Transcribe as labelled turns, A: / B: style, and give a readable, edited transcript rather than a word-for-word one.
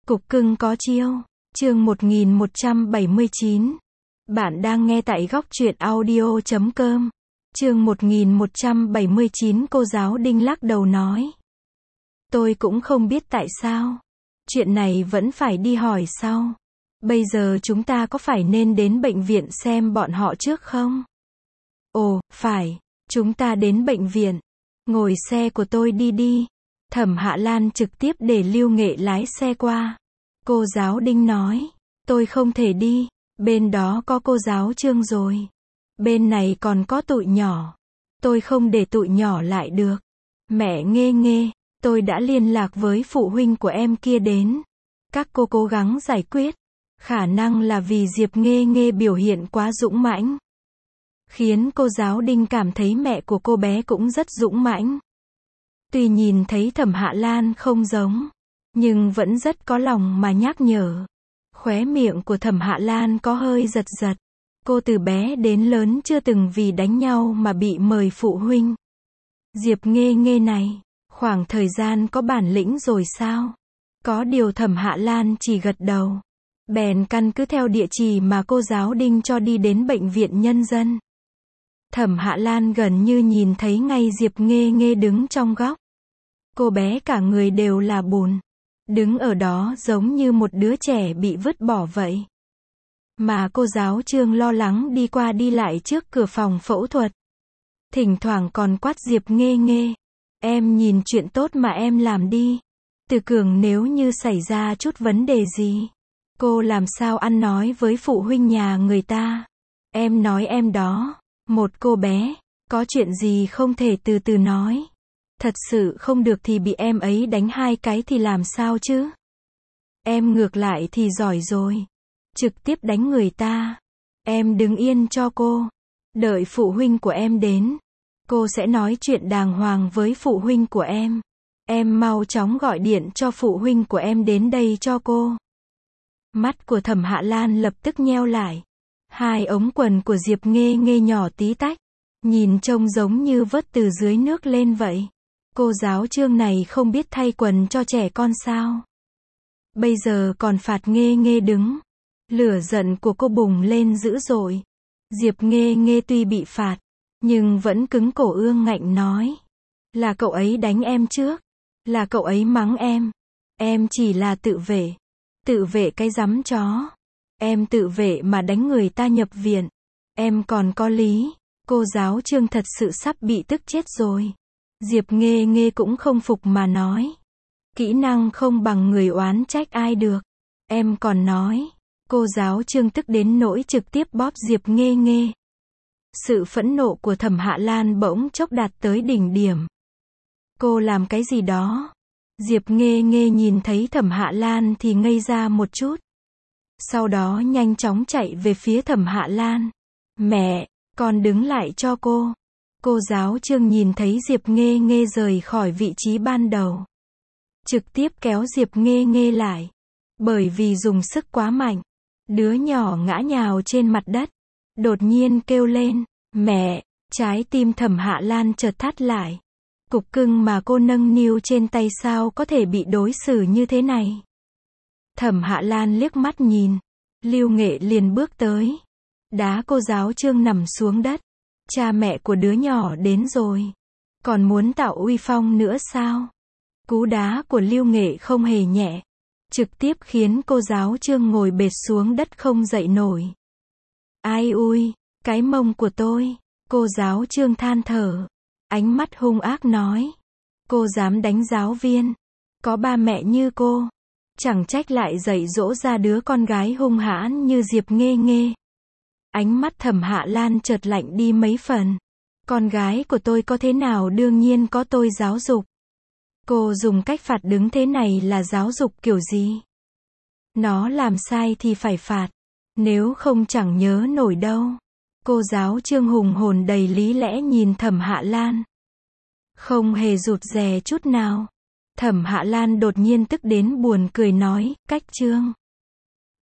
A: Cục cưng có chiêu. Chương 1179. Bạn đang nghe tại góc truyện audio.com. Chương 1179. Cô giáo Đinh lắc đầu nói. Tôi cũng không biết tại sao. Chuyện này vẫn phải đi hỏi sau. Bây giờ chúng ta có phải nên đến bệnh viện xem bọn họ trước không? Ồ, phải. Chúng ta đến bệnh viện. Ngồi xe của tôi đi đi. Thẩm Hạ Lan trực tiếp để Lưu Nghệ lái xe qua. Cô giáo Đinh nói. Tôi không thể đi. Bên đó có cô giáo Trương rồi. Bên này còn có tụi nhỏ. Tôi không để tụi nhỏ lại được. Mẹ Nghê Nghê, tôi đã liên lạc với phụ huynh của em kia đến. Các cô cố gắng giải quyết. Khả năng là vì Diệp Nghê Nghê biểu hiện quá dũng mãnh. Khiến cô giáo Đinh cảm thấy mẹ của cô bé cũng rất dũng mãnh. Tuy nhìn thấy Thẩm Hạ Lan không giống, nhưng vẫn rất có lòng mà nhắc nhở. Khóe miệng của Thẩm Hạ Lan có hơi giật giật. Cô từ bé đến lớn chưa từng vì đánh nhau mà bị mời phụ huynh. Diệp Nghê Nghê này, khoảng thời gian có bản lĩnh rồi sao? Có điều Thẩm Hạ Lan chỉ gật đầu. Bèn căn cứ theo địa chỉ mà cô giáo Đinh cho đi đến bệnh viện nhân dân. Thẩm Hạ Lan gần như nhìn thấy ngay Diệp Nghê Nghê đứng trong góc. Cô bé cả người đều là bùn. Đứng ở đó giống như một đứa trẻ bị vứt bỏ vậy. Mà cô giáo Trương lo lắng đi qua đi lại trước cửa phòng phẫu thuật. Thỉnh thoảng còn quát Diệp Nghê Nghê. Em nhìn chuyện tốt mà em làm đi. Từ Cường nếu như xảy ra chút vấn đề gì, cô làm sao ăn nói với phụ huynh nhà người ta. Em nói em đó, một cô bé, có chuyện gì không thể từ từ nói. Thật sự không được thì bị em ấy đánh 2 cái thì làm sao chứ? Em ngược lại thì giỏi rồi. Trực tiếp đánh người ta. Em đứng yên cho cô. Đợi phụ huynh của em đến. Cô sẽ nói chuyện đàng hoàng với phụ huynh của em. Em mau chóng gọi điện cho phụ huynh của em đến đây cho cô. Mắt của Thẩm Hạ Lan lập tức nheo lại. 2 ống quần của Diệp Nghê Nghê nhỏ tí tách. Nhìn trông giống như vớt từ dưới nước lên vậy. Cô giáo Trương này không biết thay quần cho trẻ con sao? Bây giờ còn phạt Nghê Nghê đứng. Lửa giận của cô bùng lên dữ dội. Diệp Nghê Nghê tuy bị phạt, nhưng vẫn cứng cổ ương ngạnh nói. Là cậu ấy đánh em trước. Là cậu ấy mắng em. Em chỉ là tự vệ. Tự vệ cái rắm chó. Em tự vệ mà đánh người ta nhập viện. Em còn có lý. Cô giáo Trương thật sự sắp bị tức chết rồi. Diệp Nghê Nghê cũng không phục mà nói. Kỹ năng không bằng người oán trách ai được. Em còn nói. Cô giáo Trương tức đến nỗi trực tiếp bóp Diệp Nghê Nghê. Sự phẫn nộ của Thẩm Hạ Lan bỗng chốc đạt tới đỉnh điểm. Cô làm cái gì đó? Diệp Nghê Nghê nhìn thấy Thẩm Hạ Lan thì ngây ra một chút. Sau đó nhanh chóng chạy về phía Thẩm Hạ Lan. Mẹ, con đứng lại cho cô. Cô giáo Trương nhìn thấy Diệp Nghê Nghê rời khỏi vị trí ban đầu. Trực tiếp kéo Diệp Nghê Nghê lại. Bởi vì dùng sức quá mạnh. Đứa nhỏ ngã nhào trên mặt đất. Đột nhiên kêu lên. Mẹ, trái tim Thẩm Hạ Lan chợt thắt lại. Cục cưng mà cô nâng niu trên tay sao có thể bị đối xử như thế này. Thẩm Hạ Lan liếc mắt nhìn. Lưu Nghệ liền bước tới. Đá cô giáo Trương nằm xuống đất. Cha mẹ của đứa nhỏ đến rồi. Còn muốn tạo uy phong nữa sao? Cú đá của Lưu Nghệ không hề nhẹ. Trực tiếp khiến cô giáo Trương ngồi bệt xuống đất không dậy nổi. Ai ui, cái mông của tôi. Cô giáo Trương than thở. Ánh mắt hung ác nói. Cô dám đánh giáo viên. Có ba mẹ như cô. Chẳng trách lại dạy dỗ ra đứa con gái hung hãn như Diệp Nghê Nghê. Ánh mắt Thẩm Hạ Lan chợt lạnh đi mấy phần. Con gái của tôi có thế nào đương nhiên có tôi giáo dục. Cô dùng cách phạt đứng thế này là giáo dục kiểu gì? Nó làm sai thì phải phạt. Nếu không chẳng nhớ nổi đâu. Cô giáo Trương hùng hồn đầy lý lẽ nhìn Thẩm Hạ Lan. Không hề rụt rè chút nào. Thẩm Hạ Lan đột nhiên tức đến buồn cười nói, cách Trương.